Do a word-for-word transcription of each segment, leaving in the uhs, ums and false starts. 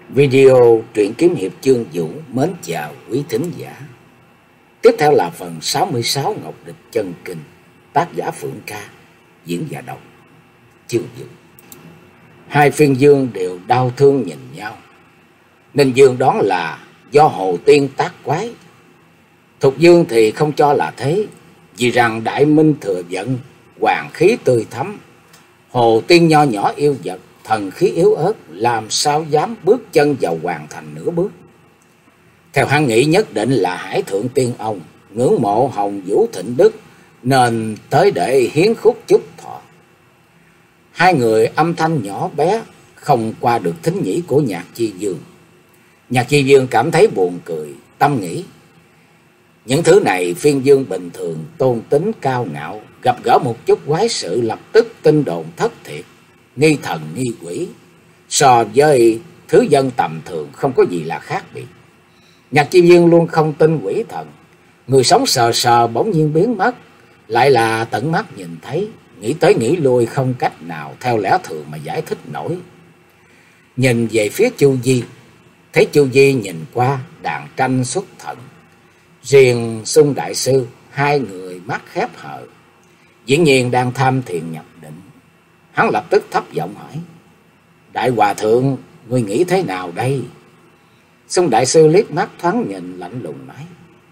Video truyện kiếm hiệp Chương Vũ mến chào quý thính giả. Tiếp theo là phần sáu mươi sáu Ngọc Địch Chân Kinh, tác giả Phượng Ca, diễn giả đọc Chương Vũ. Hai phiên dương đều đau thương nhìn nhau. Ninh Dương đoán là do Hồ Tiên tác quái. Thục Dương thì không cho là thế, vì rằng Đại Minh thừa vận, hoàng khí tươi thắm. Hồ Tiên nho nhỏ yêu vật, thần khí yếu ớt, làm sao dám bước chân vào hoàng thành nửa bước. Theo hắn nghĩ nhất định là Hải Thượng Tiên ông ngưỡng mộ Hồng Vũ Thịnh Đức, nên tới để hiến khúc chúc thọ. Hai người âm thanh nhỏ bé, không qua được thính nhĩ của Nhạc Chi Dương. Nhạc Chi Dương cảm thấy buồn cười, tâm nghĩ: những thứ này phiên dương bình thường tôn tính cao ngạo, gặp gỡ một chút quái sự lập tức tin đồn thất thiệt, nghi thần nghi quỷ, so với thứ dân tầm thường không có gì là khác biệt. Nhạc Chi Dương luôn không tin quỷ thần, người sống sờ sờ bỗng nhiên biến mất, lại là tận mắt nhìn thấy, nghĩ tới nghĩ lui không cách nào theo lẽ thường mà giải thích nổi. Nhìn về phía Chu Di, thấy Chu Di nhìn qua đàn tranh xuất thần, riêng Xung đại sư hai người mắt khép hờ, dĩ nhiên đang tham thiền nhập định. Hắn lập tức thấp giọng hỏi: Đại Hòa Thượng, ngươi nghĩ thế nào đây? Xung đại sư liếc mắt thoáng nhìn, lạnh lùng nói: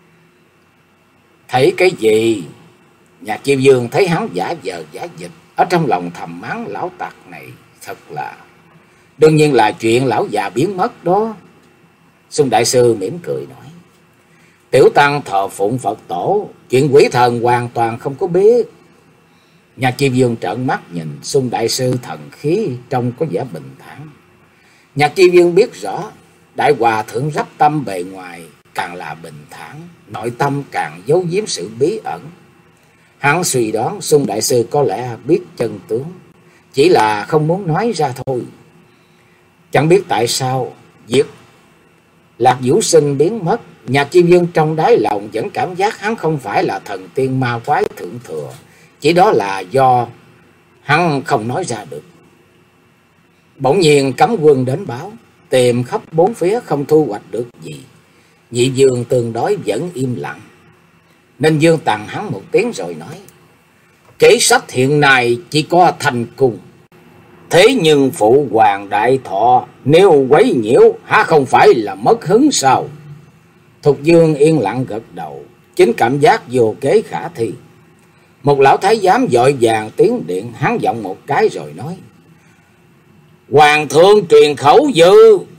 thấy cái gì? Nhạc Chi Dương thấy hắn giả vờ giả dịch, ở trong lòng thầm mắng lão tặc này thật là... đương nhiên là chuyện lão già biến mất đó. Xung đại sư mỉm cười nói: tiểu tăng thờ phụng Phật tổ, chuyện quỷ thần hoàn toàn không có biết. Nhạc Chi Dương trợn mắt nhìn Xung đại sư, thần khí trông có vẻ bình thản. Nhạc Chi Dương biết rõ Đại Hòa Thượng rắp tâm bề ngoài càng là bình thản, nội tâm càng giấu giếm sự bí ẩn. Hắn suy đoán Xung đại sư có lẽ biết chân tướng, chỉ là không muốn nói ra thôi. Chẳng biết tại sao việc Lạc Vũ Sinh biến mất, Nhạc Chi Dương trong đáy lòng vẫn cảm giác hắn không phải là thần tiên ma quái thượng thừa, chỉ đó là do hắn không nói ra được. Bỗng nhiên cấm quân đến báo, tìm khắp bốn phía không thu hoạch được gì. Nhị Dương tương đối vẫn im lặng. Ninh Dương tặng hắn một tiếng rồi nói: kế sách hiện nay chỉ có thành cung, thế nhưng phụ hoàng đại thọ nếu quấy nhiễu há không phải là mất hứng sao? Thục Dương yên lặng gật đầu, chính cảm giác vô kế khả thi. Một lão thái giám vội vàng tiến điện, hắn giọng một cái rồi nói: hoàng thượng truyền khẩu dư.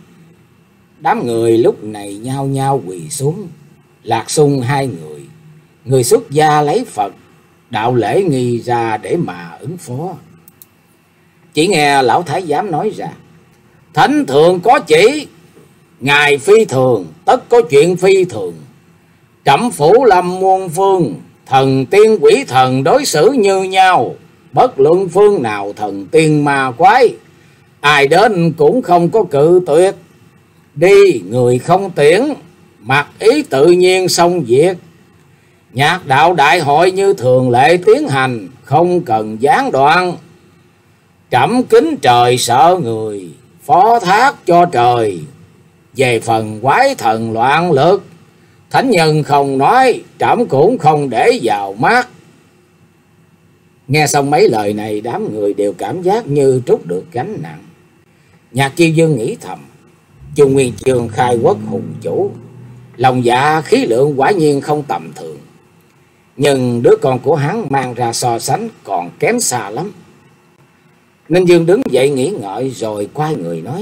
Đám người lúc này nhao nhao quỳ xuống. Lạc Xung hai người, người xuất gia lấy Phật đạo lễ nghi ra để mà ứng phó. Chỉ nghe lão thái giám nói ra: thánh thượng có chỉ, ngài phi thường tất có chuyện phi thường. Trẫm phủ lâm muôn phương, thần tiên quỷ thần đối xử như nhau, bất luận phương nào thần tiên ma quái, ai đến cũng không có cự tuyệt. Đi người không tiễn, mặc ý tự nhiên xong việc. Nhạc đạo đại hội như thường lệ tiến hành, không cần gián đoạn. Trẫm kính trời sợ người, phó thác cho trời. Về phần quái thần loạn lực, thánh nhân không nói, trẫm cũng không để vào mắt. Nghe xong mấy lời này, đám người đều cảm giác như trút được gánh nặng. Nhạc Chi Dương nghĩ thầm: Chu Nguyên Chương khai quốc hùng chủ, lòng dạ khí lượng quả nhiên không tầm thường, nhưng đứa con của hắn mang ra so sánh còn kém xa lắm. Ninh Dương đứng dậy nghĩ ngợi rồi quay người nói: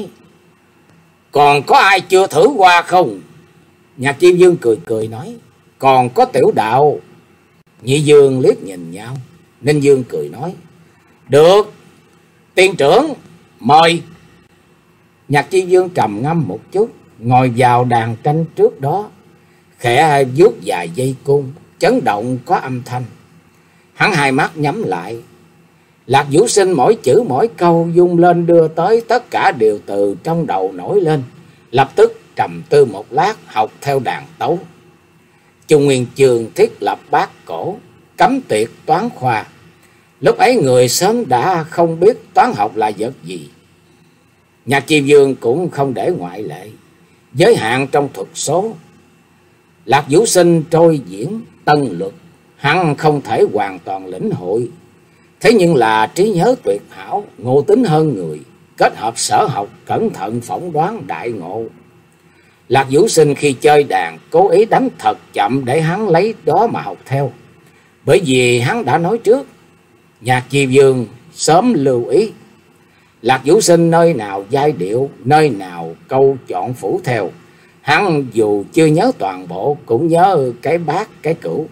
còn có ai chưa thử qua không? Nhạc Chi Dương cười cười nói: còn có tiểu đạo. Nhị Dương liếc nhìn nhau. Ninh Dương cười nói: được, tiên trưởng mời. Nhạc Chi Dương trầm ngâm một chút, ngồi vào đàn tranh trước đó, khẽ vuốt vài dây cung, chấn động có âm thanh. Hắn hai mắt nhắm lại. Lạc Vũ Sinh mỗi chữ mỗi câu dung lên đưa tới, tất cả đều từ trong đầu nổi lên. Lập tức trầm tư một lát, học theo đàn tấu. Chu Nguyên Chương thiết lập bát cổ, cấm tuyệt toán khoa. Lúc ấy người sớm đã không biết toán học là vật gì. Nhạc Chi Vương cũng không để ngoại lệ. Giới hạn trong thuật số, Lạc Vũ Sinh trôi diễn tân luật, hắn không thể hoàn toàn lĩnh hội. Thế nhưng là trí nhớ tuyệt hảo, ngộ tính hơn người, kết hợp sở học, cẩn thận phỏng đoán đại ngộ. Lạc Vũ Sinh khi chơi đàn cố ý đánh thật chậm để hắn lấy đó mà học theo. Bởi vì hắn đã nói trước, Nhạc Chi Vương sớm lưu ý. Lạc Vũ Sinh nơi nào giai điệu, nơi nào câu chọn phủ theo. Hắn dù chưa nhớ toàn bộ cũng nhớ cái bát cái cửu.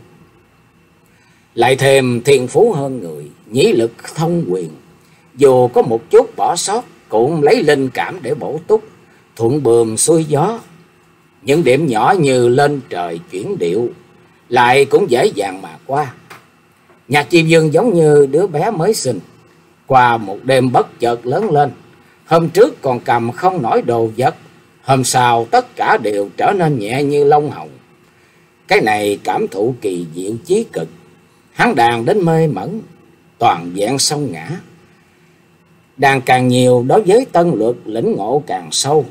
Lại thêm thiên phú hơn người, nhĩ lực thông quyền. Dù có một chút bỏ sót cũng lấy linh cảm để bổ túc, thuận buồm xuôi gió. Những điểm nhỏ như lên trời chuyển điệu lại cũng dễ dàng mà qua. Nhạc Chi Vương giống như đứa bé mới sinh, qua một đêm bất chợt lớn lên. Hôm trước còn cầm không nổi đồ vật, hôm sau tất cả đều trở nên nhẹ như lông hồng. Cái này cảm thụ kỳ diệu chí cực. Hắn đàn đến mê mẩn, toàn vẹn song ngã. Đàn càng nhiều đối với tân luật lĩnh ngộ càng sâu.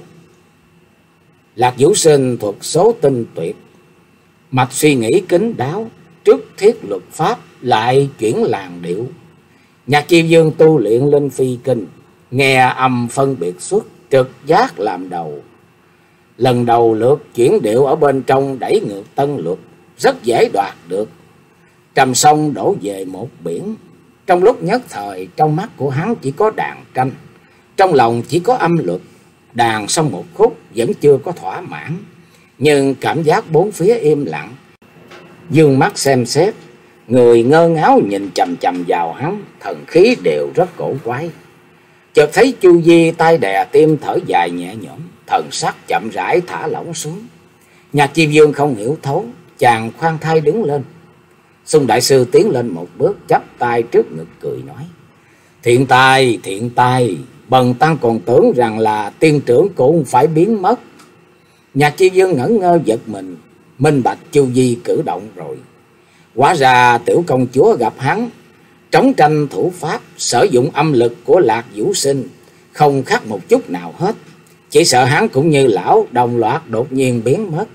Lạc Vũ Sinh thuật số tinh tuyệt, mạch suy nghĩ kín đáo, trước thiết luật pháp lại chuyển làn điệu. Nhạc Chi Vương tu luyện linh phi kinh, nghe âm phân biệt xuất, trực giác làm đầu. Lần đầu lượt chuyển điệu ở bên trong đẩy ngược tân luật, rất dễ đoạt được. Trầm sông đổ về một biển. Trong lúc nhất thời, trong mắt của hắn chỉ có đàn tranh, trong lòng chỉ có âm luật. Đàn xong một khúc vẫn chưa có thỏa mãn, nhưng cảm giác bốn phía im lặng. Dương mắt xem xét, người ngơ ngáo nhìn chằm chằm vào hắn, thần khí đều rất cổ quái. Chợt thấy Chu Di tay đè tim thở dài nhẹ nhõm, thần sắc chậm rãi thả lỏng xuống. Nhạc Chi Vương không hiểu thấu, chàng khoan thai đứng lên. Xung đại sư tiến lên một bước, chắp tay trước ngực cười nói: Thiện tài, thiện tài, bần tăng còn tưởng rằng là tiên trưởng cũng phải biến mất. Nhạc Chi Vương ngẩn ngơ giật mình, minh bạch Chu Di cử động rồi. Hóa ra tiểu công chúa gặp hắn trống tranh thủ pháp, sử dụng âm lực của Lạc Vũ Sinh, không khác một chút nào hết. Chỉ sợ hắn cũng như lão đồng loạt đột nhiên biến mất.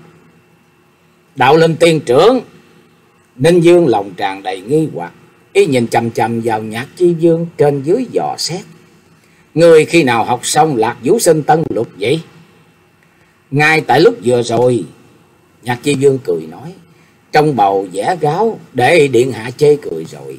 Đạo linh tiên trưởng! Ninh Dương lòng tràn đầy nghi hoặc, y nhìn chằm chằm vào Nhạc Chi Vương trên dưới dò xét. Người khi nào học xong Lạc Vũ Sinh tân luật vậy? Ngay tại lúc vừa rồi. Nhạc Chi Vương cười nói, trong bầu vẽ gáo để điện hạ chê cười rồi.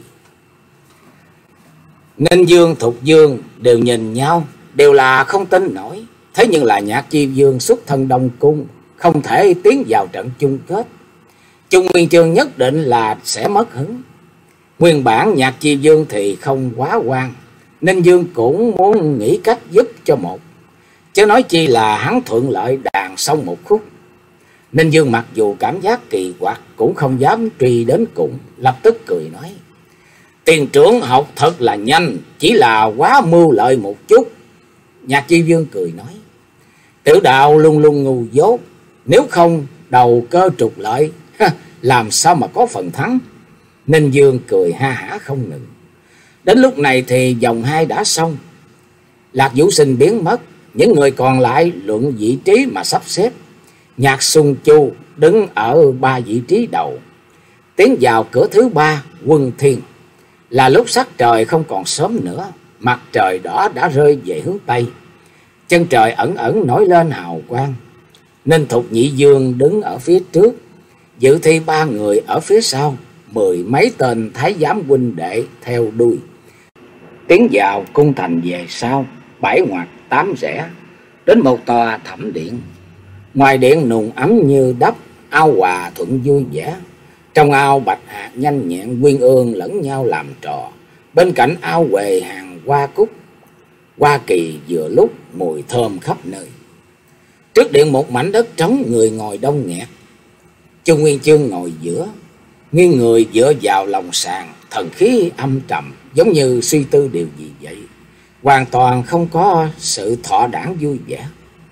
Ninh Dương, Thục Dương đều nhìn nhau, đều là không tin nổi. Thế nhưng là Nhạc Chi Vương xuất thân Đông Cung, không thể tiến vào trận chung kết. Trung Nguyên Chương nhất định là sẽ mất hứng. Nguyên bản Nhạc Chi Vương thì không quá quan, Ninh Dương cũng muốn nghĩ cách giúp cho một, chứ nói chi là hắn thuận lợi đàn xong một khúc. Ninh Dương mặc dù cảm giác kỳ quặc cũng không dám truy đến cùng, lập tức cười nói, tiền trưởng học thật là nhanh, chỉ là quá mưu lợi một chút. Nhạc Chi Vương cười nói, tiểu đạo luôn luôn ngu dốt, nếu không đầu cơ trục lợi, làm sao mà có phần thắng. Ninh Dương cười ha hả không ngừng. Đến lúc này thì vòng hai đã xong. Lạc Vũ Sinh biến mất, những người còn lại luận vị trí mà sắp xếp. Nhạc Xuân Chu đứng ở ba vị trí đầu. Tiến vào cửa thứ ba, Quân Thiên. Là lúc sắc trời không còn sớm nữa, mặt trời đỏ đã rơi về hướng Tây. Chân trời ẩn ẩn nổi lên hào quang. Ninh Thục Nhị Dương đứng ở phía trước, dự thi ba người ở phía sau, mười mấy tên thái giám huynh đệ theo đuôi. Tiến vào cung thành về sau, bảy ngoặt tám rẽ, đến một tòa thẩm điện. Ngoài điện nùng ấm như đắp, ao hòa thuận vui vẻ. Trong ao bạch hạt nhanh nhẹn quyên ương lẫn nhau làm trò. Bên cạnh ao huệ hàng hoa cúc, hoa kỳ vừa lúc mùi thơm khắp nơi. Trước điện một mảnh đất trống, người ngồi đông nghẹt. Chu Nguyên Chương ngồi giữa, nghiêng người dựa vào lòng sàn, thần khí âm trầm, giống như suy tư điều gì vậy, hoàn toàn không có sự thọ đảng vui vẻ.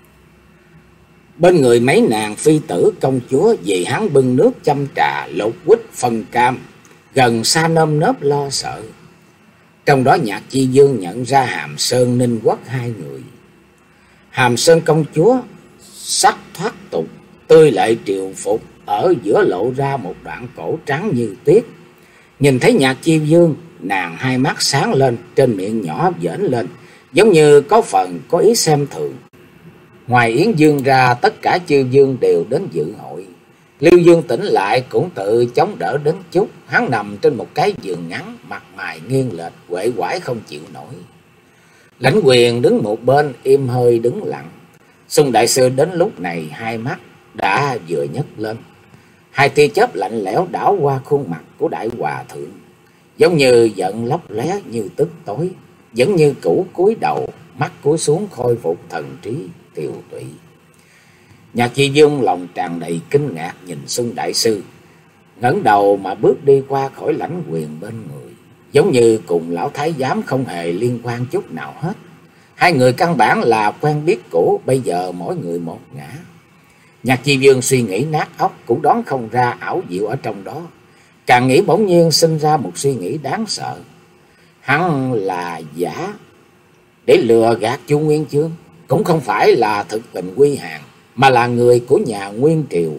Bên người mấy nàng phi tử công chúa vì hắn bưng nước châm trà, lột quýt phần cam, gần xa nơm nớp lo sợ. Trong đó Nhạc Chi Dương nhận ra Hàm Sơn Ninh Quốc hai người. Hàm Sơn công chúa sắc thoát tục, tươi lệ triều phục, ở giữa lộ ra một đoạn cổ trắng như tuyết. Nhìn thấy Nhạc Chiêu Dương, nàng hai mắt sáng lên, trên miệng nhỏ vểnh lên, giống như có phần có ý xem thường. Ngoài Yến Dương ra, tất cả chư dương đều đến dự hội. Lưu Dương tỉnh lại cũng tự chống đỡ đến chút. Hắn nằm trên một cái giường ngắn, mặt mày nghiêng lệch, uể oải không chịu nổi. Lãnh Quyền đứng một bên, im hơi đứng lặng. Xung đại sư đến lúc này hai mắt đã vừa nhấc lên. Hai tia chớp lạnh lẽo đảo qua khuôn mặt của đại hòa thượng, giống như giận lấp lé như tức tối, vẫn như cũ cúi đầu, mắt cúi xuống khôi phục thần trí tiều tụy. Nhạc Chi Dương lòng tràn đầy kinh ngạc nhìn Xuân đại sư, ngẩng đầu mà bước đi qua khỏi Lãnh Quyền bên người, giống như cùng lão thái giám không hề liên quan chút nào hết. Hai người căn bản là quen biết cũ, bây giờ mỗi người một ngã. Nhạc Chi Dương suy nghĩ nát óc cũng đoán không ra ảo diệu ở trong đó. Càng nghĩ bỗng nhiên sinh ra một suy nghĩ đáng sợ. Hắn là giả để lừa gạt Chu Nguyên Chương, cũng không phải là thực tình quy hàng, mà là người của nhà Nguyên Triều,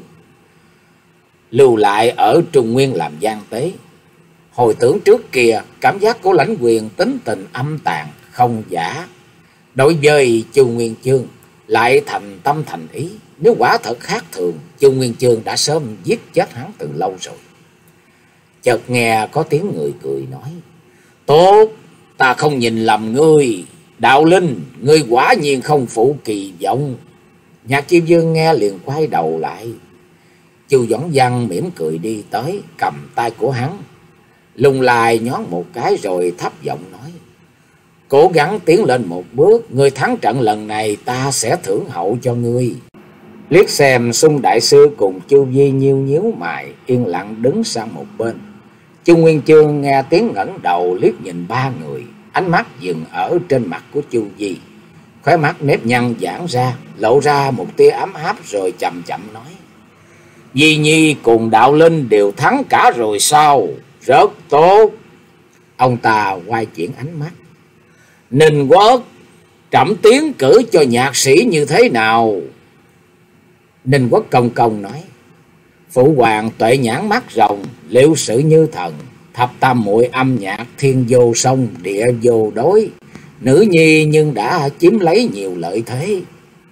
lưu lại ở Trung Nguyên làm gian tế. Hồi tưởng trước kia, cảm giác của Lãnh Quyền tính tình âm tàn, không giả. Đối với Chu Nguyên Chương lại thành tâm thành ý. Nếu quả thật khác thường, Chu Nguyên Chương đã sớm giết chết hắn từ lâu rồi. Chợt nghe có tiếng người cười nói: "Tốt, ta không nhìn lầm ngươi. Đạo Linh, ngươi quả nhiên không phụ kỳ vọng." Nhạc Chiêu Dương nghe liền quay đầu lại. Chu Doãn Văn mỉm cười đi tới, cầm tay của hắn, lung lai nhón một cái rồi thấp giọng nói: "Cố gắng tiến lên một bước, ngươi thắng trận lần này ta sẽ thưởng hậu cho ngươi." Liếc xem Xung đại sư cùng Chu Vi nhíu nhíu mày, yên lặng đứng sang một bên. Chu Nguyên Chương nghe tiếng ngẩng đầu liếc nhìn ba người, ánh mắt dừng ở trên mặt của Chu Vi, khóe mắt nếp nhăn giãn ra, lộ ra một tia ấm áp rồi chậm chậm nói: "Vi Nhi cùng Đạo Linh đều thắng cả rồi sao? Rất tốt." Ông ta quay chuyển ánh mắt: "Ninh Quốc, trẫm tiến cử cho nhạc sĩ như thế nào?" Ninh Quốc công công nói: "Phụ hoàng tuệ nhãn mắt rồng, liệu sự như thần, thập tam muội âm nhạc, thiên vô song, địa vô đối. Nữ nhi nhưng đã chiếm lấy nhiều lợi thế."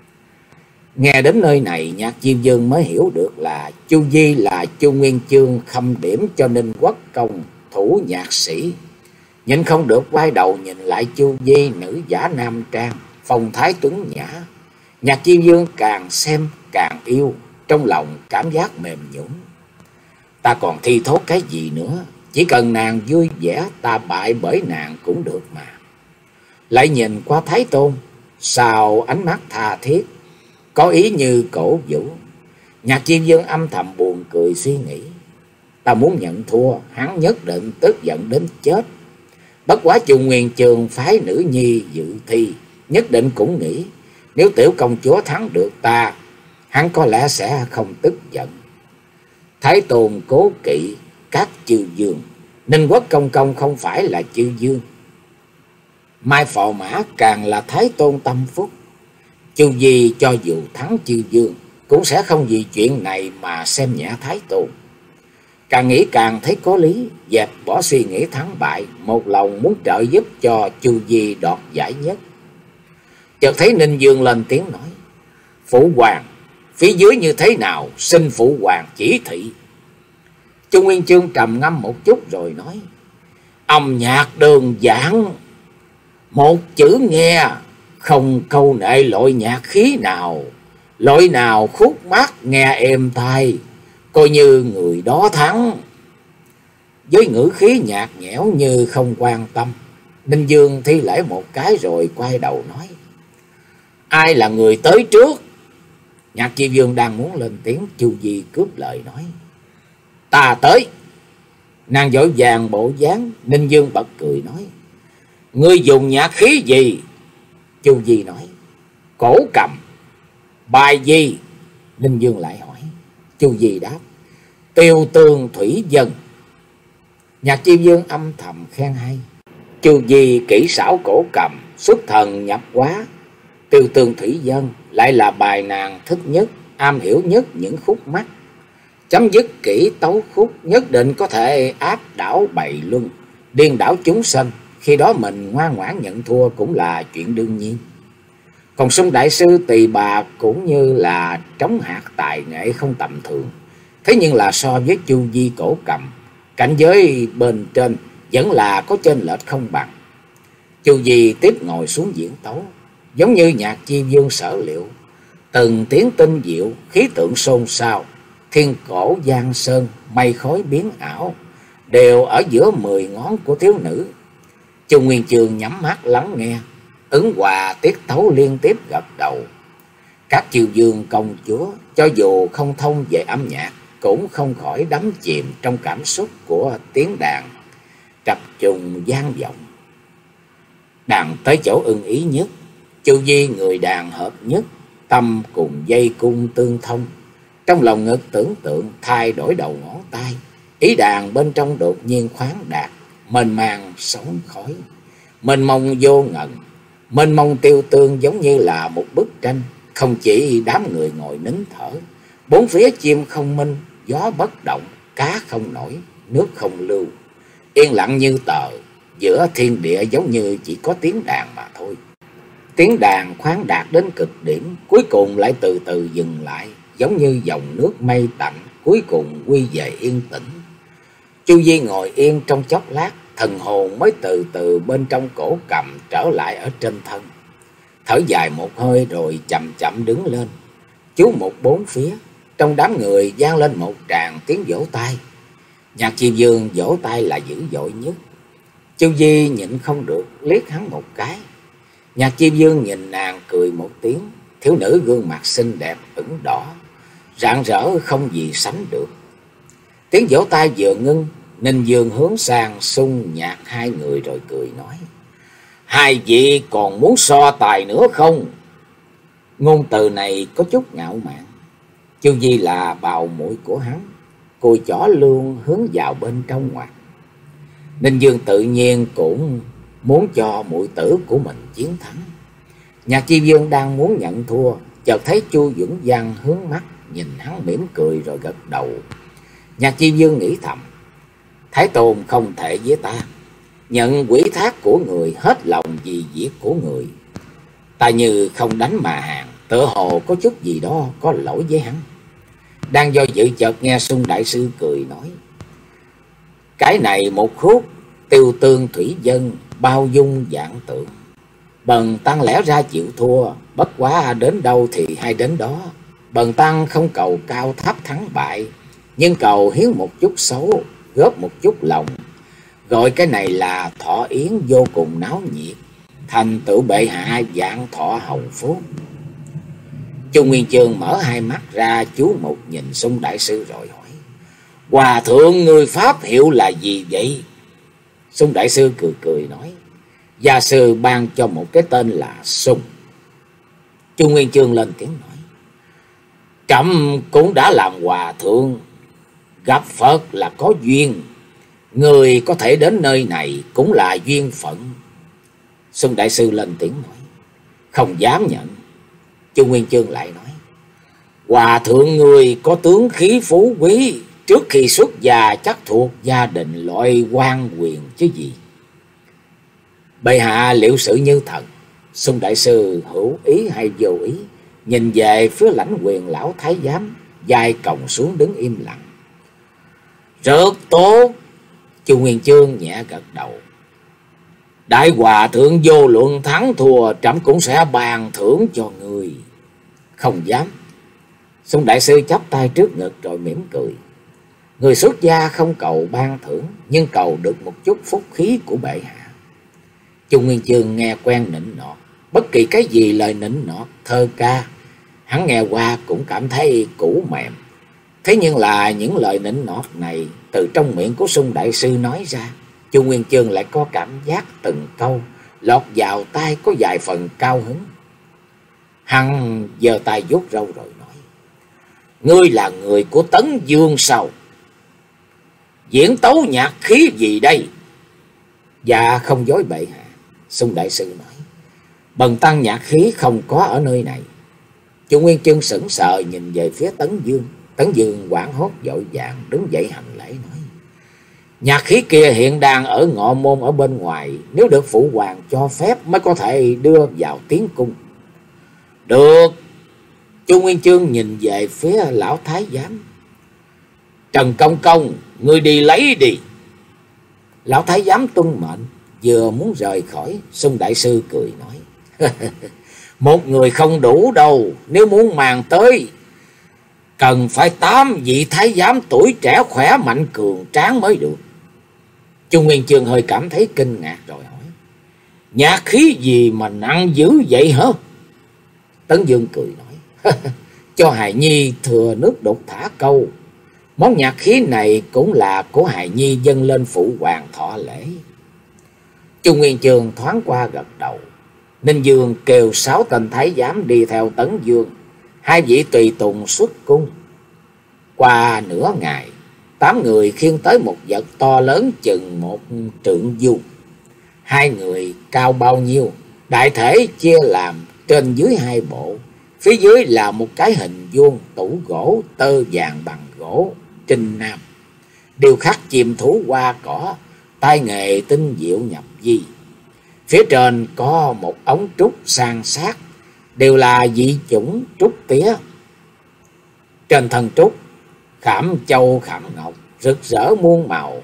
Nghe đến nơi này, Nhạc Chiêu Dương mới hiểu được là Chu Vi là Chu Nguyên Chương khâm điểm cho Ninh Quốc công thủ nhạc sĩ. Nhìn không được quay đầu nhìn lại Chu Vi, nữ giả nam trang, phong thái tuấn nhã. Nhạc Chiêu Dương càng xem càng yêu, trong lòng cảm giác mềm nhũn. Ta còn thi thốt cái gì nữa, chỉ cần nàng vui vẻ, ta bại bởi nàng cũng được mà. Lại nhìn qua Thái Tôn, sao ánh mắt tha thiết, có ý như cổ vũ. Nhạc Chiêu Dương âm thầm buồn cười suy nghĩ: ta muốn nhận thua, hắn nhất định tức giận đến chết. Bất quá Chu Nguyên Chương phái nữ nhi dự thi, nhất định cũng nghĩ nếu tiểu công chúa thắng được ta, hắn có lẽ sẽ không tức giận. Thái Tôn cố kỵ các chư dương, Ninh Quốc công công không phải là chư dương. Mai Phò Mã càng là Thái Tôn tâm phúc. Chu Vi cho dù thắng chư dương cũng sẽ không vì chuyện này mà xem nhẹ Thái Tôn. Càng nghĩ càng thấy có lý, dẹp bỏ suy nghĩ thắng bại, một lòng muốn trợ giúp cho Chu Vi đoạt giải nhất. Chợt thấy Ninh Dương lên tiếng nói: "Phụ hoàng, phía dưới như thế nào, xin phụ hoàng chỉ thị." Chu Nguyên Chương trầm ngâm một chút rồi nói: "Âm nhạc đơn giản, một chữ nghe, không câu nệ loại nhạc khí nào, loại nào khúc mắc nghe êm tai, coi như người đó thắng." Với ngữ khí nhạt nhẽo như không quan tâm, Ninh Dương thi lễ một cái rồi quay đầu nói: "Ai là người tới trước?" Nhạc Chi Dương đang muốn lên tiếng, Chu Vi cướp lời nói: "Ta tới." Nàng vội vàng bộ dáng, Ninh Dương bật cười nói: "Ngươi dùng nhạc khí gì?" Chu Vi nói: "Cổ cầm." "Bài gì?" Ninh Dương lại hỏi. Chu Vi đáp: "Tiêu Tương Thủy Dân." Nhạc Chi Dương âm thầm khen hay. Chu Vi kỹ xảo cổ cầm, xuất thần nhập hóa, Tiêu Tương Thủy Dân lại là bài nàng thích nhất, am hiểu nhất những khúc mắc. Chấm dứt kỹ tấu khúc nhất định có thể áp đảo bầy luân, điên đảo chúng sanh. Khi đó mình ngoan ngoãn nhận thua cũng là chuyện đương nhiên. Còn Sung đại sư Tỳ Bà cũng như là trống hạt tài nghệ không tầm thường. Thế nhưng là so với Chu Vi Cổ Cầm, cảnh giới bên trên vẫn là có chênh lệch không bằng. Chu Vi tiếp ngồi xuống diễn tấu, giống như nhạc chi vương sở liệu. Từng tiếng tinh diệu, khí tượng xôn xao, thiên cổ giang sơn, mây khói biến ảo, đều ở giữa mười ngón của thiếu nữ. Chu Nguyên Chương nhắm mắt lắng nghe, ứng hòa tiết tấu liên tiếp gật đầu. Các triều vương công chúa cho dù không thông về âm nhạc cũng không khỏi đắm chìm trong cảm xúc của tiếng đàn trập trùng vang vọng. Đàn tới chỗ ưng ý nhất, Chu Vi người đàn hợp nhất, tâm cùng dây cung tương thông. Trong lòng ngực tưởng tượng thay đổi đầu ngón tay, ý đàn bên trong đột nhiên khoáng đạt, mênh mang sóng khói, mênh mông vô ngần. Mênh mông Tiêu Tương giống như là một bức tranh, không chỉ đám người ngồi nín thở, bốn phía chim không minh, gió bất động, cá không nổi, nước không lưu, yên lặng như tờ. Giữa thiên địa giống như chỉ có tiếng đàn mà thôi. Tiếng đàn khoáng đạt đến cực điểm, cuối cùng lại từ từ dừng lại, giống như dòng nước mây tạnh cuối cùng quy về yên tĩnh. Chu Vi ngồi yên trong chốc lát, thần hồn mới từ từ bên trong cổ cầm trở lại ở trên thân. Thở dài một hơi rồi chậm chậm đứng lên, chú một bốn phía. Trong đám người vang lên một tràng tiếng vỗ tay. Nhạc Chi Vương vỗ tay là dữ dội nhất. Chu Vi nhịn không được liếc hắn một cái. Nhạc Chi Vương nhìn nàng cười một tiếng. Thiếu nữ gương mặt xinh đẹp ửng đỏ, rạng rỡ không gì sánh được. Tiếng vỗ tay vừa ngưng, Ninh Dương hướng sang Sung Nhạc hai người rồi cười nói: hai vị còn muốn so tài nữa không? Ngôn từ này có chút ngạo mạn. Chu Vi là bào mũi của hắn, cùi chỏ luôn hướng vào bên trong ngoặt. Ninh Dương tự nhiên cũng muốn cho muội tử của mình chiến thắng. Nhạc Chi Vương đang muốn nhận thua, chợt thấy Chu Vững Văn hướng mắt nhìn hắn mỉm cười rồi gật đầu. Nhạc Chi Vương nghĩ thầm: Thái Tôn không thể với ta, nhận quỷ thác của người, hết lòng vì việc của người. Ta như không đánh mà hàng, tựa hồ có chút gì đó có lỗi với hắn. Đang do dự chợt nghe Sung đại sư cười nói: cái này một khúc Tiêu Tương Thủy Dân, bao dung vạn tượng. Bần tăng lẽ ra chịu thua, bất quá đến đâu thì hay đến đó. Bần tăng không cầu cao thấp thắng bại, nhưng cầu hiến một chút xấu, góp một chút lòng. Gọi cái này là thọ yến vô cùng náo nhiệt, thành tựu bệ hạ vạn thọ hồng phúc. Chu Nguyên Chương mở hai mắt ra chú một nhìn Sung đại sư rồi hỏi: hòa thượng người pháp hiệu là gì vậy? Sung đại sư cười cười nói: gia sư ban cho một cái tên là Sung. Chu Nguyên Chương lên tiếng nói: trẫm cũng đã làm hòa thượng, gặp Phật là có duyên, người có thể đến nơi này cũng là duyên phận. Sung đại sư lên tiếng nói: không dám nhận. Chu Nguyên Chương lại nói: hòa thượng người có tướng khí phú quý, trước khi xuất gia chắc thuộc gia đình loại quan quyền chứ gì. Bệ hạ liệu sự như thần. Sung đại sư hữu ý hay vô ý nhìn về phía lãnh quyền lão thái giám, vai còng xuống đứng im lặng. Rất tốt. Chu Nguyên Chương nhẹ gật đầu: đại hòa thượng vô luận thắng thua, trẫm cũng sẽ ban thưởng cho người. Không dám. Sung đại sư chắp tay trước ngực rồi mỉm cười: người xuất gia không cầu ban thưởng, nhưng cầu được một chút phúc khí của bệ hạ. Chu Nguyên Chương nghe quen nịnh nọt, bất kỳ cái gì lời nịnh nọt, thơ ca, hắn nghe qua cũng cảm thấy cũ mềm. Thế nhưng là những lời nịnh nọt này từ trong miệng của Sung đại sư nói ra, Chu Nguyên Chương lại có cảm giác từng câu lọt vào tai có vài phần cao hứng. Hắn giơ tay vuốt râu rồi nói: ngươi là người của Tấn Dương sao? Diễn tấu nhạc khí gì đây? Dạ không dối bệ hạ. Sung đại sư nói: Bần tăng nhạc khí không có ở nơi này. Chu Nguyên Chương sững sờ nhìn về phía Tấn Dương. Tấn Dương hoảng hốt vội vàng đứng dậy hành lễ nói: nhạc khí kia hiện đang ở ngọ môn ở bên ngoài, nếu được phụ hoàng cho phép mới có thể đưa vào tiến cung. Được. Chu Nguyên Chương nhìn về phía lão thái giám. Trần Công Công, ngươi đi lấy đi. Lão thái giám tuân mệnh, vừa muốn rời khỏi, Xung đại sư cười nói: một người không đủ đâu, nếu muốn mang tới cần phải tám vị thái giám tuổi trẻ khỏe mạnh cường tráng mới được. Chu Nguyên Chương hơi cảm thấy kinh ngạc rồi hỏi: nhạc khí gì mà nặng dữ vậy hả? Tấn Dương cười nói: cho hài nhi thừa nước đục thả câu. Món nhạc khí này cũng là của hài nhi dâng lên phụ hoàng thọ lễ. Chu Nguyên Chương thoáng qua gật đầu. Ninh Dương kêu sáu tên thái giám đi theo Tấn Dương, hai vị tùy tùng xuất cung. Qua nửa ngày, tám người khiêng tới một vật to lớn chừng một trượng vuông. Hai người cao bao nhiêu, đại thể chia làm trên dưới hai bộ. Phía dưới là một cái hình vuông tủ gỗ tơ vàng bằng gỗ trinh nam, điêu khắc chim thú hoa cỏ, tay nghề tinh diệu nhập vi. Phía trên có một ống trúc san sát, đều là dị chủng trúc tía. Trên thân trúc khảm châu khảm ngọc, rực rỡ muôn màu.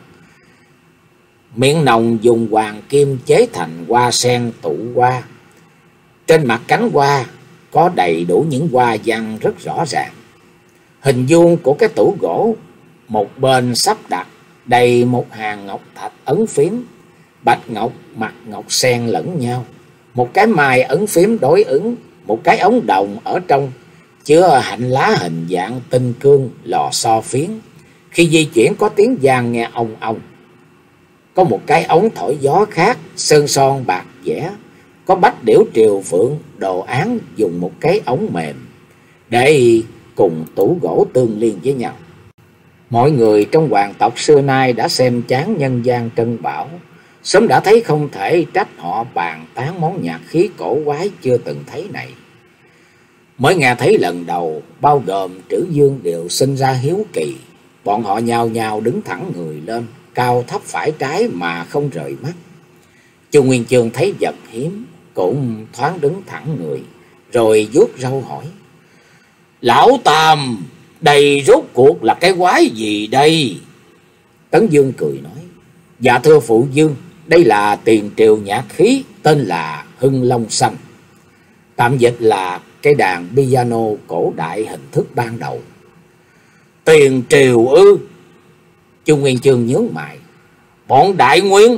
Miệng nòng dùng hoàng kim chế thành hoa sen tụ hoa. Trên mặt cánh hoa có đầy đủ những hoa văn rất rõ ràng. Hình vuông của cái tủ gỗ, một bên sắp đặt đầy một hàng ngọc thạch ấn phím, bạch ngọc, mặt ngọc xen lẫn nhau. Một cái mai ấn phím đối ứng, một cái ống đồng ở trong chứa hạnh lá hình dạng tinh cương lò xo phiến. Khi di chuyển có tiếng vang nghe ong ong. Có một cái ống thổi gió khác, sơn son bạc vẽ, có bách điểu triều phượng đồ án dùng một cái ống mềm để cùng tủ gỗ tương liên với nhau. Mọi người trong hoàng tộc xưa nay đã xem chán nhân gian trân bảo, sớm đã thấy không thể trách họ bàn tán món nhạc khí cổ quái chưa từng thấy này. Mới nghe thấy lần đầu, bao gồm Trữ Dương đều sinh ra hiếu kỳ. Bọn họ nhào nhào đứng thẳng người lên, cao thấp phải trái mà không rời mắt. Chu Nguyên Chương thấy vật hiếm, cũng thoáng đứng thẳng người, rồi vuốt râu hỏi: Lão Tam, đây rốt cuộc là cái quái gì đây? Tấn Dương cười nói: Dạ thưa phụ vương, đây là tiền triều nhạc khí, tên là Hưng Long Xanh. Tạm dịch là cái đàn piano cổ đại hình thức ban đầu. Tiền triều ư? Chu Nguyên Chương nhướng mày. Bọn Đại Nguyên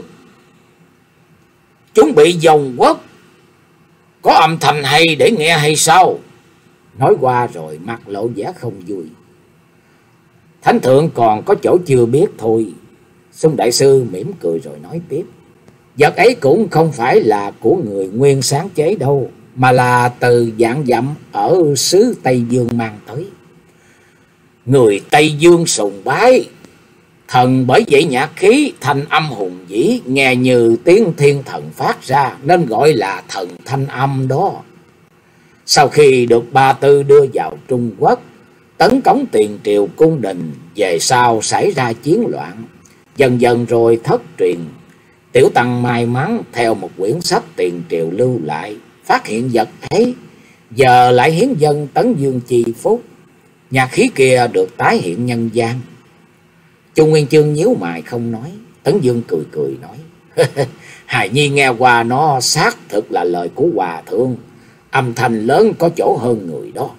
chúng bị dòng quốc, có âm thanh hay để nghe hay sao? Nói qua rồi mặt lộ vẻ không vui. Thánh thượng còn có chỗ chưa biết thôi. Xung đại sư mỉm cười rồi nói tiếp: Vật ấy cũng không phải là của người Nguyên sáng chế đâu, mà là từ vạn dặm ở xứ Tây Dương mang tới. Người Tây Dương sùng bái thần, bởi vậy nhạc khí thanh âm hùng vĩ, nghe như tiếng thiên thần phát ra, nên gọi là thần thanh âm đó. Sau khi được Ba Tư đưa vào Trung Quốc, tấn công tiền triều cung đình, về sau xảy ra chiến loạn, dần dần rồi thất truyền. Tiểu tăng may mắn theo một quyển sách tiền triều lưu lại, phát hiện vật ấy, giờ lại hiến dân Tấn Dương chi phúc. Nhạc khí kia được tái hiện nhân gian. Chu Nguyên Chương nhíu mày không nói. Tấn Dương cười cười nói: Hài nhi nghe qua nó xác thực là lời của hòa thượng, âm thanh lớn có chỗ hơn người đó.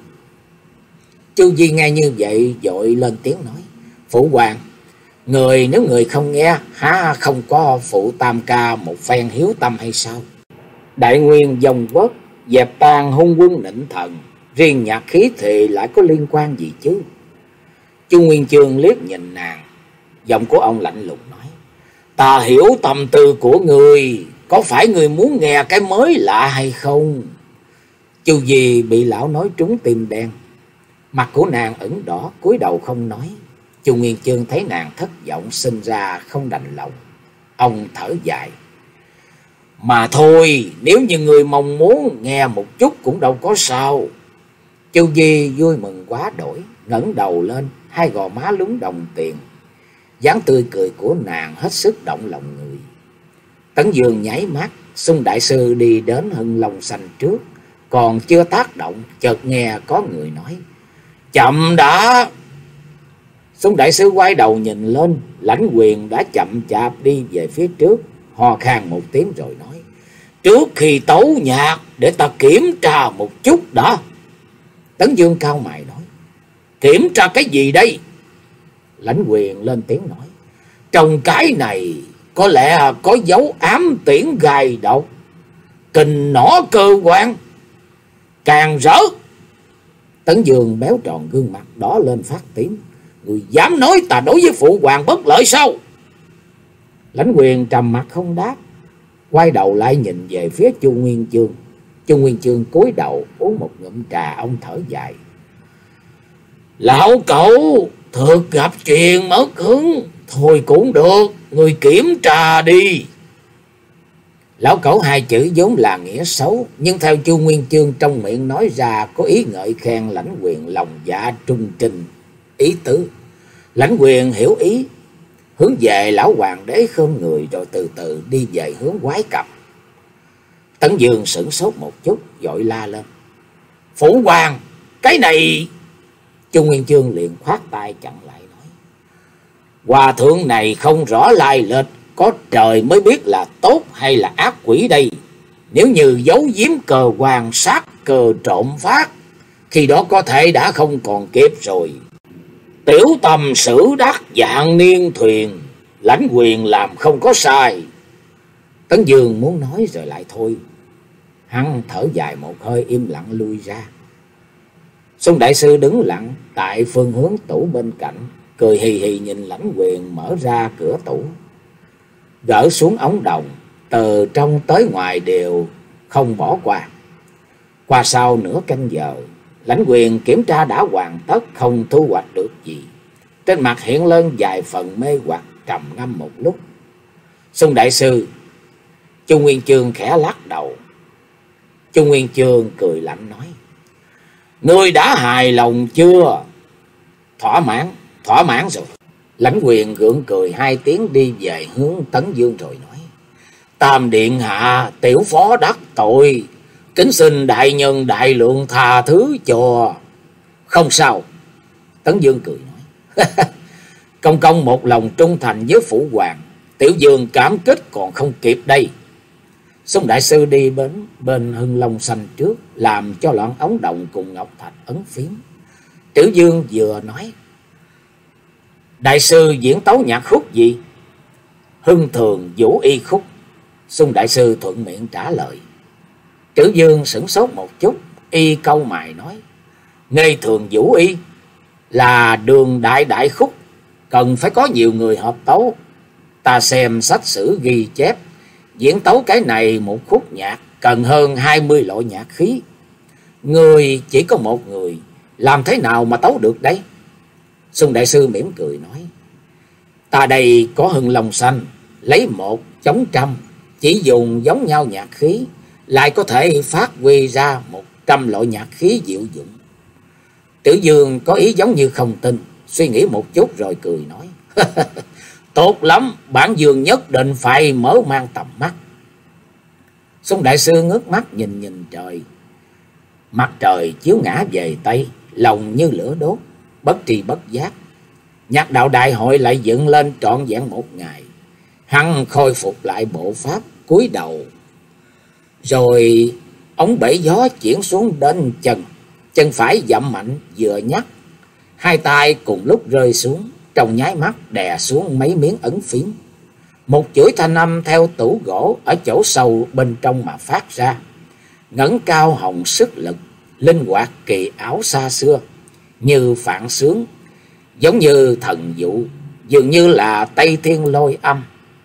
Chu Di nghe như vậy vội lên tiếng nói: Phụ hoàng, người nếu người không nghe, há không có phụ tam ca một phen hiếu tâm hay sao? Đại Nguyên dòng quốc dẹp tan hung quân nịnh thần, riêng nhạc khí thì lại có liên quan gì chứ? Chu Nguyên Chương liếc nhìn nàng, giọng của ông lạnh lùng nói: Ta hiểu tâm tư của người, có phải người muốn nghe cái mới lạ hay không? Chu Di bị lão nói trúng tim đen, mặt của nàng ửng đỏ, cúi đầu không nói. Chu Nguyên Chương thấy nàng thất vọng sinh ra không đành lòng, ông thở dài: Mà thôi, nếu như người mong muốn nghe một chút cũng đâu có sao. Chu Di vui mừng quá đổi, ngẩng đầu lên, hai gò má lúng đồng tiền. Dáng tươi cười của nàng hết sức động lòng người. Tấn Dương nháy mắt, Xung đại sư đi đến Hưng Long Xanh trước, còn chưa tác động, chợt nghe có người nói: "Chậm đã!" Xung đại sư quay đầu nhìn lên, Lãnh Quyền đã chậm chạp đi về phía trước, ho khan một tiếng rồi nói: "Trước khi tấu nhạc, để ta kiểm tra một chút đã." Tấn Dương cau mày nói: "Kiểm tra cái gì đây?" Lãnh Quyền lên tiếng nói: "Trong cái này có lẽ có dấu ám tiễn gài độc, kình nỏ cơ quan." "Càng rỡ!" Tấn Dương béo tròn gương mặt đỏ lên phát tím: "Người dám nói ta đối với phụ hoàng bất lợi sao?" Lãnh Quyền trầm mặt không đáp, quay đầu lại nhìn về phía Chu Nguyên Chương. Chu Nguyên Chương cúi đầu uống một ngụm trà, ông thở dài: "Lão cậu thực gặp chuyện mất hứng, thôi cũng được, người kiểm tra đi." Lão cẩu hai chữ vốn là nghĩa xấu, nhưng theo Chu Nguyên Chương trong miệng nói ra có ý ngợi khen Lãnh Quyền lòng dạ trung trinh ý tứ. Lãnh Quyền hiểu ý, hướng về lão hoàng đế khom người rồi từ từ đi về hướng Quái Cầm. Tấn Dương sửng sốt một chút, vội la lên: "Phụ hoàng, cái này!" Chu Nguyên Chương liền khoát tay chặn lại nói: "Hòa thượng này không rõ lai lịch, có trời mới biết là tốt hay là ác quỷ đây. Nếu như giấu giếm cờ quan sát cờ trộm phát, khi đó có thể đã không còn kịp rồi. Tiểu tầm sử đắc dạng niên thuyền, Lãnh Quyền làm không có sai." Tấn Dương muốn nói rồi lại thôi. Hắn thở dài một hơi, im lặng lui ra. Xung đại sư đứng lặng tại phương hướng tủ bên cạnh, cười hì hì nhìn Lãnh Quyền mở ra cửa tủ, gỡ xuống ống đồng, từ trong tới ngoài đều không bỏ qua. Qua sau nửa canh giờ, Lãnh Quyền kiểm tra đã hoàn tất, không thu hoạch được gì. Trên mặt hiện lên vài phần mê hoặc, trầm ngâm một lúc. Xung đại sư, Chu Nguyên Chương khẽ lắc đầu. Chu Nguyên Chương cười lạnh nói: "Ngươi đã hài lòng chưa?" "Thỏa mãn, thỏa mãn rồi." Lãnh Quyền gượng cười hai tiếng đi về hướng Tấn Dương rồi nói: "Tam điện hạ, tiểu phó đắc tội, kính xin đại nhân đại lượng tha thứ cho." "Không sao." Tấn Dương cười nói: "Công công một lòng trung thành với phụ hoàng, tiểu dương cảm kích còn không kịp đây." Xung đại sư đi đến bên Hưng Long Xanh trước, làm cho loạn ống đồng cùng ngọc thạch ấn phím. Tiểu Dương vừa nói: "Đại sư diễn tấu nhạc khúc gì?" "Hưng Thường Vũ Y khúc." Xung đại sư thuận miệng trả lời. Tiểu Dương sửng sốt một chút, y câu mày nói: "Nghê Thường Vũ Y là đường đại đại khúc, cần phải có nhiều người hợp tấu. Ta xem sách sử ghi chép, diễn tấu cái này một khúc nhạc cần hơn hai mươi loại nhạc khí. Người chỉ có một người, làm thế nào mà tấu được đấy?" Xung đại sư mỉm cười nói: "Ta đây có Hưng Long Xanh, lấy một chống trăm, chỉ dùng giống nhau nhạc khí, lại có thể phát huy ra một trăm loại nhạc khí diệu dụng." Tiểu Dương có ý giống như không tin, suy nghĩ một chút rồi cười nói: "Tốt lắm, bản Dương nhất định phải mở mang tầm mắt." Xung đại sư ngước mắt nhìn nhìn trời. Mặt trời chiếu ngã về Tây, lòng như lửa đốt, bất tri bất giác. Nhạc đạo đại hội lại dựng lên trọn vẹn một ngày. Hắn khôi phục lại bộ pháp, cúi đầu, rồi ống bể gió chuyển xuống đến chân, chân phải dậm mạnh vừa nhắc, hai tay cùng lúc rơi xuống, trong nháy mắt đè xuống mấy miếng ấn phím. Một chuỗi thanh âm theo tủ gỗ ở chỗ sâu bên trong mà phát ra, ngẩng cao hồng sức lực, linh hoạt kỳ ảo xa xưa, như phản sướng, giống như thần dụ, dường như là Tây Thiên lôi âm,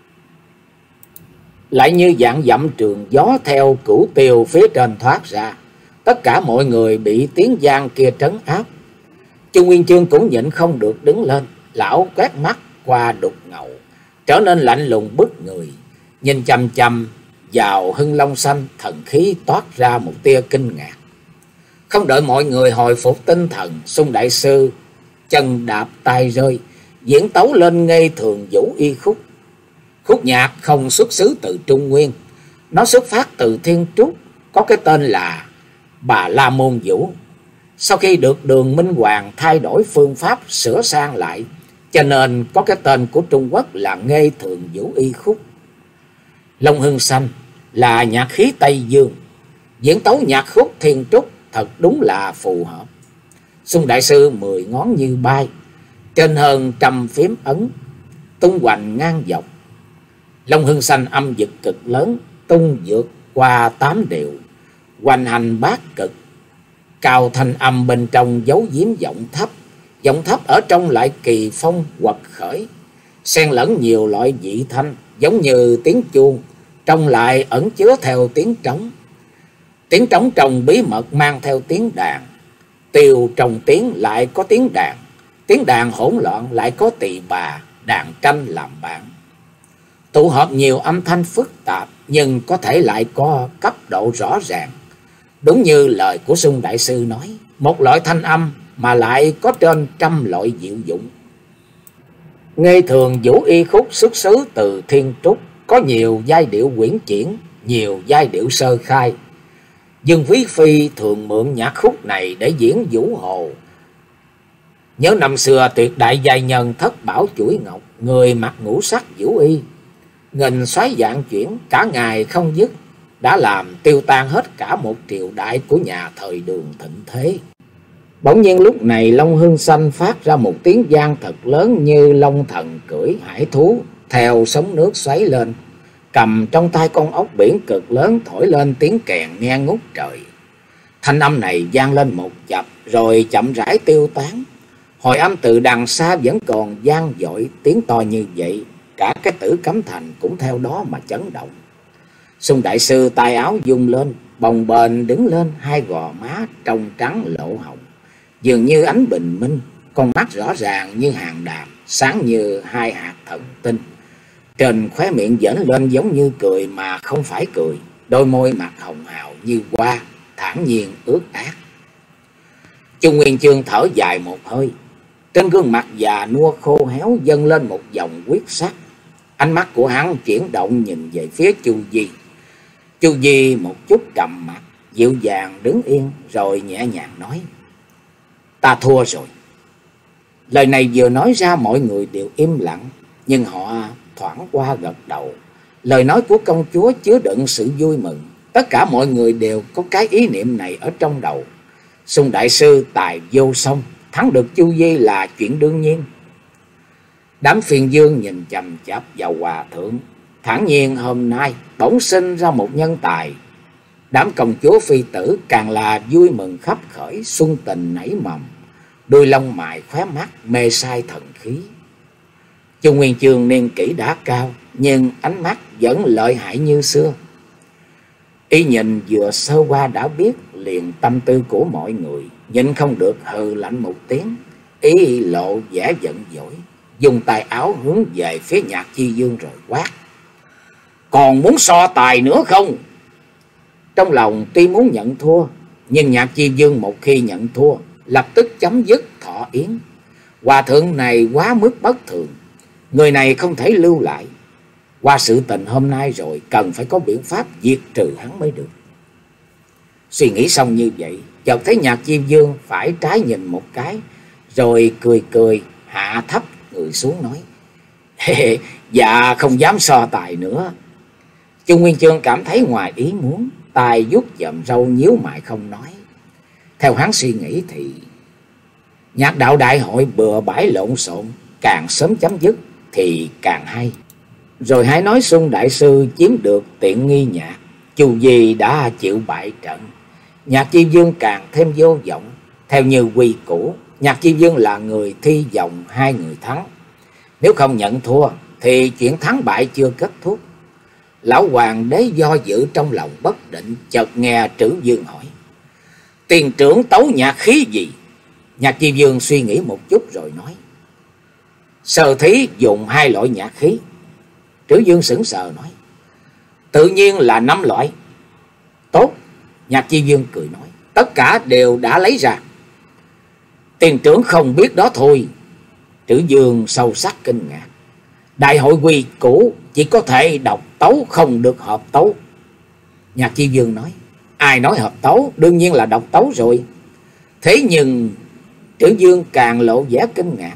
lại như dạng dặm trường gió theo cửu tiêu phía trên thoát ra. Tất cả mọi người bị tiếng vang kia trấn áp. Chu Nguyên Chương cũng nhịn không được đứng lên, lão quét mắt qua đục ngầu, trở nên lạnh lùng bức người, nhìn chằm chằm vào Hưng Long Xanh, thần khí toát ra một tia kinh ngạc. Không đợi mọi người hồi phục tinh thần, Xung đại sư chân đạp tay rơi, diễn tấu lên Ngây Thường Vũ Y khúc. Khúc nhạc không xuất xứ từ Trung Nguyên, nó xuất phát từ Thiên Trúc, có cái tên là Bà La Môn Vũ. Sau khi được Đường Minh Hoàng thay đổi phương pháp sửa sang lại, cho nên có cái tên của Trung Quốc là Ngây Thường Vũ Y khúc. Long Hưng Xanh là nhạc khí Tây Dương, diễn tấu nhạc khúc Thiên Trúc thật đúng là phù hợp. Xung đại sư mười ngón như bay, trên hơn trăm phím ấn, tung hoành ngang dọc. Long Hưng Xanh âm vực cực lớn, tung vượt qua tám điệu, hoành hành bát cực. Cao thanh âm bên trong giấu giếm giọng thấp, giọng thấp ở trong lại kỳ phong quật khởi, xen lẫn nhiều loại vị thanh, giống như tiếng chuông, trong lại ẩn chứa theo tiếng trống. Tiếng trống trong bí mật mang theo tiếng đàn, tiêu trong tiếng lại có tiếng đàn, tiếng đàn hỗn loạn lại có tỳ bà, đàn tranh làm bạn. Tụ hợp nhiều âm thanh phức tạp nhưng có thể lại có cấp độ rõ ràng. Đúng như lời của Xung đại sư nói, một loại thanh âm mà lại có trên trăm loại diệu dụng. Ngây Thường Vũ Y khúc xuất xứ từ Thiên Trúc, có nhiều giai điệu quyển chuyển, nhiều giai điệu sơ khai. Dương Quý Phi thường mượn nhạc khúc này để diễn vũ hồ. Nhớ năm xưa tuyệt đại giai nhân Thất Bảo Chuỗi Ngọc, người mặc ngũ sắc vũ y, nghìn xoáy dạng chuyển cả ngày không dứt, đã làm tiêu tan hết cả một triều đại của nhà thời Đường thịnh thế. Bỗng nhiên lúc này Long Hưng Xanh phát ra một tiếng vang thật lớn, như long thần cưỡi hải thú theo sóng nước xoáy lên, cầm trong tay con ốc biển cực lớn thổi lên tiếng kèn nghe ngút trời. Thanh âm này vang lên một chập rồi chậm rãi tiêu tán. Hồi âm từ đằng xa vẫn còn vang dội tiếng to như vậy, cả cái Tử Cấm Thành cũng theo đó mà chấn động. Xung đại sư tay áo vung lên, bồng bềnh đứng lên, hai gò má trong trắng lộ hồng, dường như ánh bình minh, con mắt rõ ràng như hàng đàm, sáng như hai hạt thần tinh. Trên khóe miệng giỡn lên giống như cười mà không phải cười, đôi môi mặt hồng hào như hoa, thản nhiên ướt át. Chu Nguyên Chương thở dài một hơi, trên gương mặt già nua khô héo dâng lên một dòng quyết sắc. Ánh mắt của hắn chuyển động nhìn về phía Chu Di. Chu Di một chút trầm mặt, dịu dàng đứng yên rồi nhẹ nhàng nói: "Ta thua rồi." Lời này vừa nói ra mọi người đều im lặng, nhưng họ thoảng qua gật đầu. Lời nói của công chúa chứa đựng sự vui mừng, tất cả mọi người đều có cái ý niệm này ở trong đầu. Xung đại sư tài vô song, thắng được Chu Di là chuyện đương nhiên. Đám phiền dương nhìn chằm chằm vào hòa thượng, thản nhiên hôm nay bỗng sinh ra một nhân tài. Đám công chúa phi tử càng là vui mừng khắp khởi, xuân tình nảy mầm, đôi lông mày khóe mắt mê say thần khí. Chu Nguyên Chương niên kỷ đã cao, nhưng ánh mắt vẫn lợi hại như xưa. Y nhìn vừa sơ qua đã biết liền tâm tư của mọi người, nhìn không được hừ lạnh một tiếng. Y lộ vẻ giận dỗi, dùng tay áo hướng về phía Nhạc Chi Dương rồi quát: "Còn muốn so tài nữa không?" Trong lòng tuy muốn nhận thua, nhưng Nhạc Chi Dương một khi nhận thua lập tức chấm dứt thọ yến. Hòa thượng này quá mức bất thường, người này không thể lưu lại. Qua sự tình hôm nay rồi, cần phải có biện pháp diệt trừ hắn mới được. Suy nghĩ xong như vậy, chợt thấy Nhạc Chi Dương phải trái nhìn một cái, rồi cười cười hạ thấp người xuống nói: "Hey, dạ không dám so tài nữa." Chu Nguyên Chương cảm thấy ngoài ý muốn, tay vuốt chòm râu nhíu mày không nói. Theo hắn suy nghĩ thì nhạc đạo đại hội bừa bãi lộn xộn, càng sớm chấm dứt thì càng hay. Rồi hãy nói Xung đại sư chiếm được tiện nghi nhạc, Chu Di đã chịu bại trận, Nhạc Chi Dương càng thêm vô vọng. Theo như quy củ, Nhạc Chi Dương là người thi vòng hai người thắng, nếu không nhận thua thì chuyện thắng bại chưa kết thúc. Lão hoàng đế do dự trong lòng bất định, chợt nghe Trữ Dương hỏi: "Tiền trưởng tấu nhạc khí gì?" Nhạc Chi Dương suy nghĩ một chút rồi nói: "Sơ thí dùng hai loại nhạc khí." Trữ Dương sững sờ nói: Tự nhiên là năm loại. Tốt, Nhạc Chi Dương cười nói, tất cả đều đã lấy ra. Tiền trưởng không biết đó thôi. Trữ Dương sâu sắc kinh ngạc. Đại hội quy cũ chỉ có thể độc tấu, không được hợp tấu. Nhạc Chi Dương nói, ai nói hợp tấu, đương nhiên là độc tấu rồi. Thế nhưng Trữ Dương càng lộ vẻ kinh ngạc.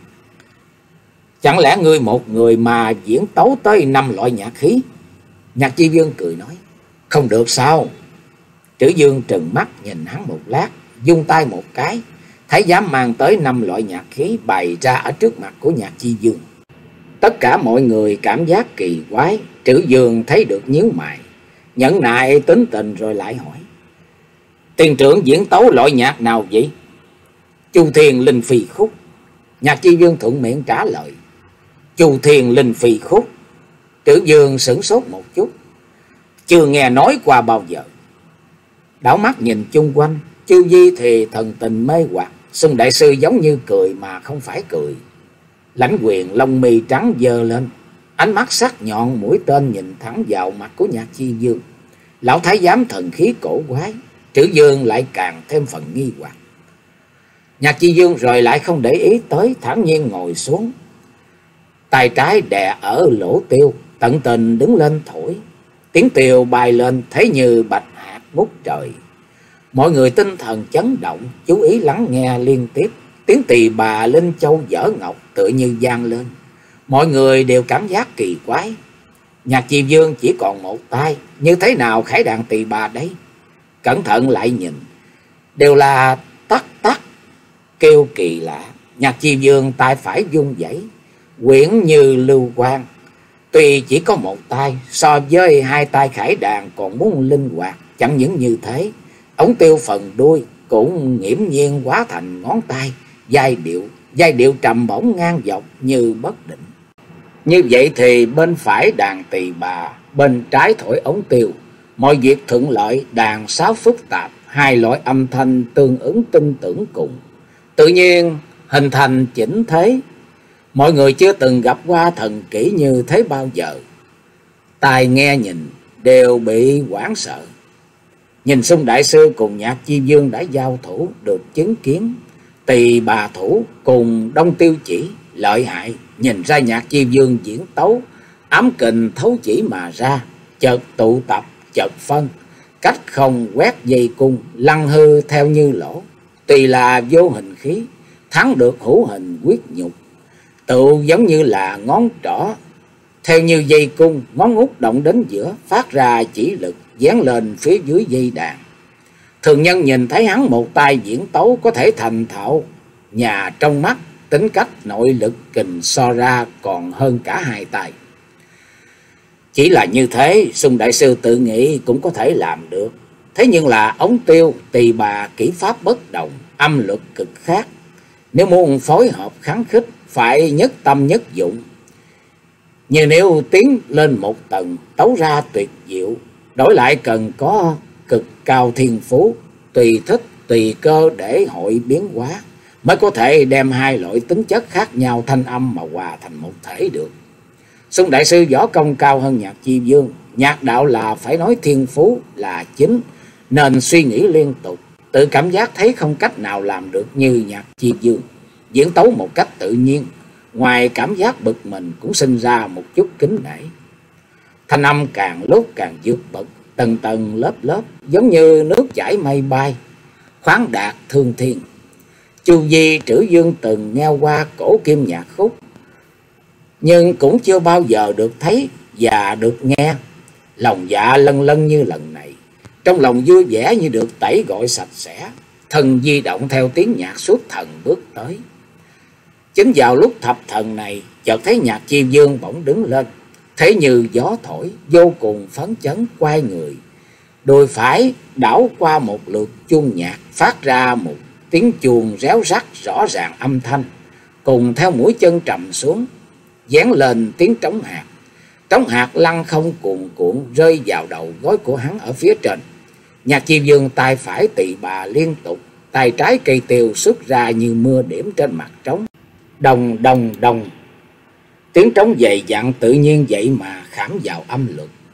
Chẳng lẽ ngươi một người mà diễn tấu tới năm loại nhạc khí? Nhạc Chi Dương cười nói, không được sao? Trữ Dương trừng mắt nhìn hắn một lát, vung tay một cái, Thái giám mang tới năm loại nhạc khí bày ra ở trước mặt của Nhạc Chi Dương. Tất cả mọi người cảm giác kỳ quái. Trữ Dương thấy được nhíu mày, nhẫn nại tính tình rồi lại hỏi, tiền trưởng diễn tấu loại nhạc nào vậy? Chu Thiên Linh Phi Khúc. Nhạc Chi Dương thuận miệng trả lời, Chu Thiên Linh Phi Khúc. Trữ Dương sửng sốt một chút, chưa nghe nói qua bao giờ. Đảo mắt nhìn chung quanh, Chu Di thì thần tình mê hoặc, Xung đại sư giống như cười mà không phải cười. Lãnh Quyền lông mi trắng dơ lên, ánh mắt sắc nhọn mũi tên nhìn thẳng vào mặt của Nhạc Chi Dương. Lão thái giám thần khí cổ quái, Trữ Dương lại càng thêm phần nghi hoặc. Nhạc Chi Dương rồi lại không để ý tới, thản nhiên ngồi xuống, tay trái đè ở lỗ tiêu, tận tình đứng lên thổi. Tiếng tiêu bay lên thấy như bạch hạt ngút trời. Mọi người tinh thần chấn động, chú ý lắng nghe liên tiếp. Tiếng tỳ bà Linh Châu dở ngọc tựa như vang lên. Mọi người đều cảm giác kỳ quái. Nhạc Chi Dương chỉ còn một tay, như thế nào khải đàn tỳ bà đấy? Cẩn thận lại nhìn, đều là tắc tắc kêu kỳ lạ. Nhạc Chi Dương tay phải vung vẩy, quyển như lưu quang. Tuy chỉ có một tay, so với hai tay khải đàn còn muốn linh hoạt. Chẳng những như thế, ống tiêu phần đuôi cũng nghiễm nhiên hóa thành ngón tay, giai điệu, giai điệu trầm bổng ngang dọc như bất định. Như vậy thì bên phải đàn tỳ bà, bên trái thổi ống tiêu. Mọi việc thuận lợi, đàn sáo phức tạp, hai loại âm thanh tương ứng tin tưởng cùng, tự nhiên hình thành chỉnh thế. Mọi người chưa từng gặp qua thần kỹ như thế bao giờ. Tai nghe nhìn đều bị hoảng sợ. Nhìn Xung đại sư cùng Nhạc Chi Dương đã giao thủ, được chứng kiến tỳ bà thủ cùng Đông Tiêu Chỉ lợi hại. Nhìn ra Nhạc Chi Dương diễn tấu, ám kình thấu chỉ mà ra, chợt tụ tập, chợt phân, cách không quét dây cung, lăng hư theo như lỗ. Tuy là vô hình khí, thắng được hữu hình quyết nhục. Tự giống như là ngón trỏ, theo như dây cung, ngón út động đến giữa, phát ra chỉ lực, dán lên phía dưới dây đàn. Thường nhân nhìn thấy hắn một tay diễn tấu có thể thành thạo, nhà trong mắt, tính cách nội lực kình so ra còn hơn cả hai tay. Chỉ là như thế, Xung đại sư tự nghĩ cũng có thể làm được. Thế nhưng là ống tiêu, tỳ bà kỹ pháp bất đồng, âm luật cực khác. Nếu muốn phối hợp kháng khích, phải nhất tâm nhất dụng. Như nếu tiến lên một tầng, tấu ra tuyệt diệu, đổi lại cần có cực cao thiên phú, tùy thích, tùy cơ để hội biến hóa, mới có thể đem hai loại tính chất khác nhau thanh âm mà hòa thành một thể được. Xung đại sư võ công cao hơn Nhạc Chi Dương, nhạc đạo là phải nói thiên phú là chính, nên suy nghĩ liên tục, tự cảm giác thấy không cách nào làm được như Nhạc Chi Dương. Diễn tấu một cách tự nhiên, ngoài cảm giác bực mình cũng sinh ra một chút kính nể. Thanh âm càng lúc càng vượt bậc, tầng tầng lớp lớp, giống như nước chảy mây bay, khoáng đạt thương thiên. Chu Di, Trữ Dương từng nghe qua cổ kim nhạc khúc, nhưng cũng chưa bao giờ được thấy và được nghe. Lòng dạ lân lân như lần này, trong lòng vui vẻ như được tẩy gọi sạch sẽ, thân di động theo tiếng nhạc suốt thần bước tới. Chính vào lúc thập thần này, chợt thấy Nhạc Chi Dương bỗng đứng lên, thế như gió thổi, vô cùng phấn chấn, quay người, đùi phải đảo qua một lượt chuông nhạc, phát ra một tiếng chuông réo rắt rõ ràng âm thanh, cùng theo mũi chân trầm xuống, dán lên tiếng trống hạt. Trống hạt lăn không cuồn cuộn rơi vào đầu gối của hắn ở phía trên. Nhạc Chi Dương tay phải tỳ bà liên tục, tay trái cây tiêu xuất ra như mưa điểm trên mặt trống. Đồng đồng đồng, tiếng trống dày dặn tự nhiên vậy mà khảm vào âm luật,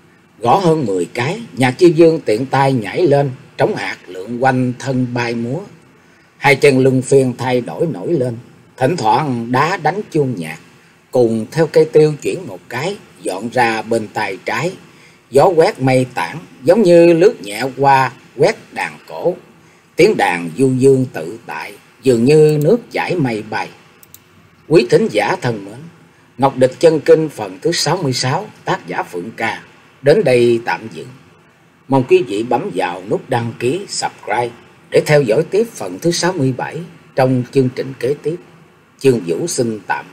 Gõ hơn mười cái, Nhạc Chiêu Dương tiện tay nhảy lên, trống hạt lượn quanh thân bay múa. Hai chân lưng phiên thay đổi nổi lên, thỉnh thoảng đá đánh chuông nhạc, cùng theo cây tiêu chuyển một cái, dọn ra bên tay trái. Gió quét mây tản, giống như lướt nhẹ qua quét đàn cổ. Tiếng đàn du dương tự tại, dường như nước chảy mây bay. Quý thính giả thân mến, Ngọc Địch Chân Kinh phần thứ sáu mươi sáu, tác giả Phượng Ca đến đây tạm dừng. Mong quý vị bấm vào nút đăng ký, subscribe để theo dõi tiếp phần thứ sáu mươi bảy trong chương trình kế tiếp. Chương Vũ xin tạm